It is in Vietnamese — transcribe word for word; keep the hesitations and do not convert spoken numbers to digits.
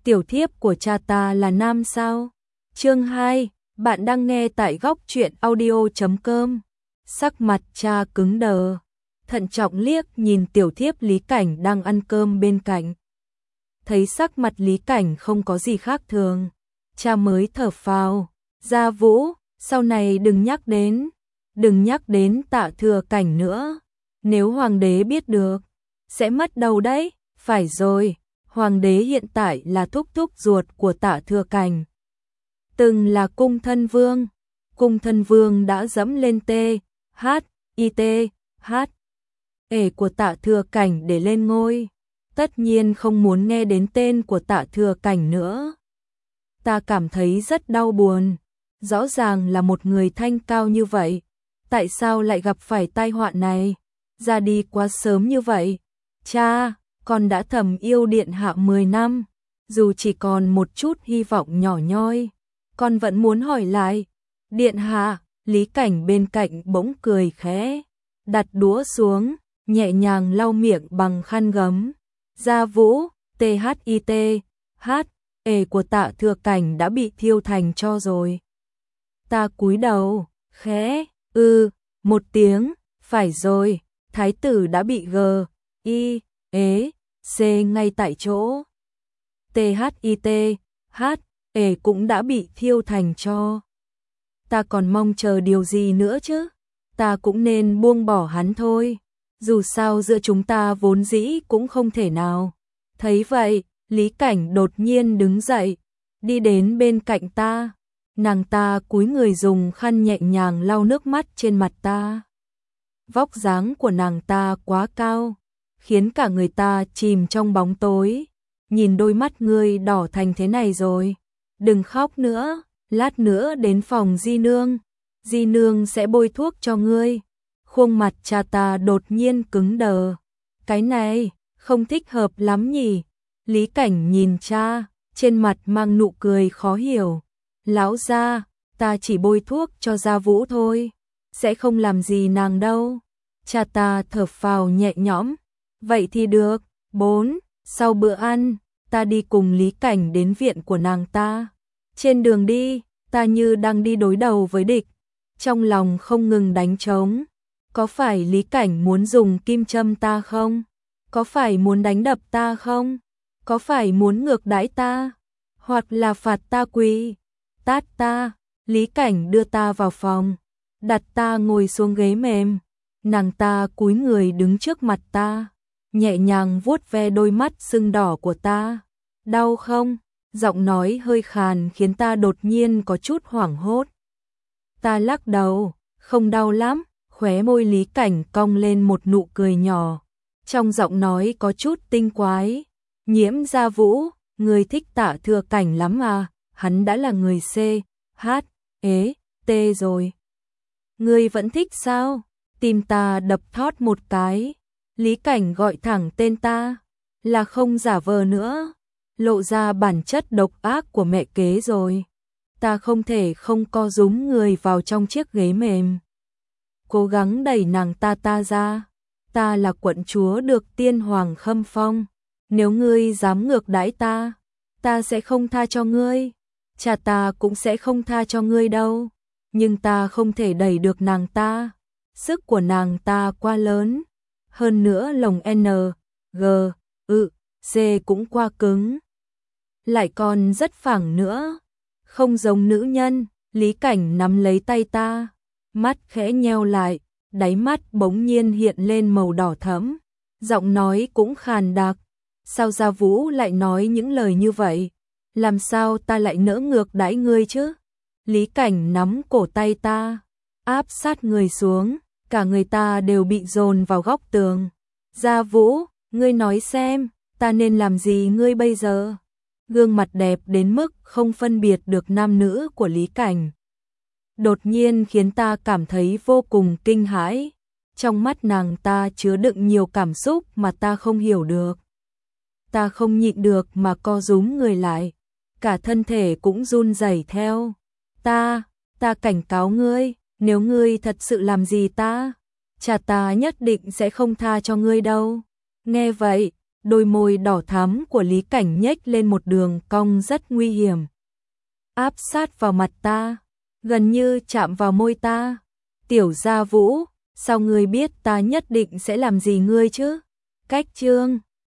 tiểu thiếp của cha ta là nam sao? Chương hai, bạn đang nghe tại góc truyện audio chấm com. Sắc mặt cha cứng đờ, thận trọng liếc nhìn tiểu thiếp Lý Cảnh đang ăn cơm bên cạnh. Thấy sắc mặt Lý Cảnh không có gì khác thường, cha mới thở phào. Gia Vũ, sau này đừng nhắc đến, đừng nhắc đến Tạ Thừa Cảnh nữa. Nếu hoàng đế biết được, sẽ mất đầu đấy. Phải rồi, hoàng đế hiện tại là thúc thúc ruột của Tạ Thừa Cảnh. Từng là cung thân vương, cung thân vương đã dẫm lên T, H, I T, H, ể của Tạ Thừa Cảnh để lên ngôi. Tất nhiên không muốn nghe đến tên của Tạ Thừa Cảnh nữa. Ta cảm thấy rất đau buồn. Rõ ràng là một người thanh cao như vậy, tại sao lại gặp phải tai họa này? Ra đi quá sớm như vậy. Cha, con đã thầm yêu điện hạ mười năm, dù chỉ còn một chút hy vọng nhỏ nhoi, con vẫn muốn hỏi lại. Điện hạ, Lý Cảnh bên cạnh bỗng cười khẽ, đặt đũa xuống, nhẹ nhàng lau miệng bằng khăn gấm. Gia Vũ, T H I T, H, ể của Tạ Thừa Cảnh đã bị thiêu thành tro rồi. Ta cúi đầu, khẽ, ư, một tiếng, phải rồi, thái tử đã bị g, i, ế, c ngay tại chỗ. T H I T, H, ể cũng đã bị thiêu thành tro. Ta còn mong chờ điều gì nữa chứ? Ta cũng nên buông bỏ hắn thôi. Dù sao giữa chúng ta vốn dĩ cũng không thể nào. Thấy vậy, Lý Cảnh đột nhiên đứng dậy, đi đến bên cạnh ta. Nàng ta cúi người dùng khăn nhẹ nhàng lau nước mắt trên mặt ta. Vóc dáng của nàng ta quá cao, khiến cả người ta chìm trong bóng tối. Nhìn đôi mắt ngươi đỏ thành thế này rồi, đừng khóc nữa, lát nữa đến phòng Di Nương, Di Nương sẽ bôi thuốc cho ngươi. Khuôn mặt cha ta đột nhiên cứng đờ. Cái này, không thích hợp lắm nhỉ? Lý Cảnh nhìn cha, trên mặt mang nụ cười khó hiểu. Lão gia, ta chỉ bôi thuốc cho Gia Vũ thôi, sẽ không làm gì nàng đâu. Cha ta thở phào nhẹ nhõm. Vậy thì được. Bốn, sau bữa ăn, ta đi cùng Lý Cảnh đến viện của nàng ta. Trên đường đi, ta như đang đi đối đầu với địch, trong lòng không ngừng đánh trống. Có phải Lý Cảnh muốn dùng kim châm ta không? Có phải muốn đánh đập ta không? Có phải muốn ngược đãi ta? Hoặc là phạt ta quỳ, tát ta? Lý Cảnh đưa ta vào phòng, đặt ta ngồi xuống ghế mềm. Nàng ta cúi người đứng trước mặt ta, nhẹ nhàng vuốt ve đôi mắt sưng đỏ của ta. Đau không? Giọng nói hơi khàn khiến ta đột nhiên có chút hoảng hốt. Ta lắc đầu, không đau lắm. Khóe môi Lý Cảnh cong lên một nụ cười nhỏ, trong giọng nói có chút tinh quái. Nhiễm Gia Vũ, người thích Tạ Thừa Cảnh lắm à? Hắn đã là người C, H, ế, T rồi. Ngươi vẫn thích sao? Tim ta đập thót một cái. Lý Cảnh gọi thẳng tên ta, là không giả vờ nữa, lộ ra bản chất độc ác của mẹ kế rồi. Ta không thể không co rúm người vào trong chiếc ghế mềm, cố gắng đẩy nàng ta ta ra. Ta là quận chúa được tiên hoàng khâm phong, nếu ngươi dám ngược đãi ta, ta sẽ không tha cho ngươi. Cha ta cũng sẽ không tha cho ngươi đâu. Nhưng ta không thể đẩy được nàng ta, sức của nàng ta quá lớn. Hơn nữa lồng N, G, ự, C cũng quá cứng, lại còn rất phẳng nữa, không giống nữ nhân. Lý Cảnh nắm lấy tay ta, mắt khẽ nheo lại, đáy mắt bỗng nhiên hiện lên màu đỏ thẫm, giọng nói cũng khàn đặc. Sao Gia Vũ lại nói những lời như vậy? Làm sao ta lại nỡ ngược đãi ngươi chứ? Lý Cảnh nắm cổ tay ta, áp sát người xuống, cả người ta đều bị dồn vào góc tường. Gia Vũ, ngươi nói xem, ta nên làm gì ngươi bây giờ? Gương mặt đẹp đến mức không phân biệt được nam nữ của Lý Cảnh đột nhiên khiến ta cảm thấy vô cùng kinh hãi. Trong mắt nàng ta chứa đựng nhiều cảm xúc mà ta không hiểu được. Ta không nhịn được mà co rúm người lại, cả thân thể cũng run rẩy theo. Ta, ta cảnh cáo ngươi, nếu ngươi thật sự làm gì ta, cha ta nhất định sẽ không tha cho ngươi đâu. Nghe vậy, đôi môi đỏ thắm của Lý Cảnh nhếch lên một đường cong rất nguy hiểm. Áp sát vào mặt ta, gần như chạm vào môi ta. Tiểu Gia Vũ, sao ngươi biết ta nhất định sẽ làm gì ngươi chứ? Cách chương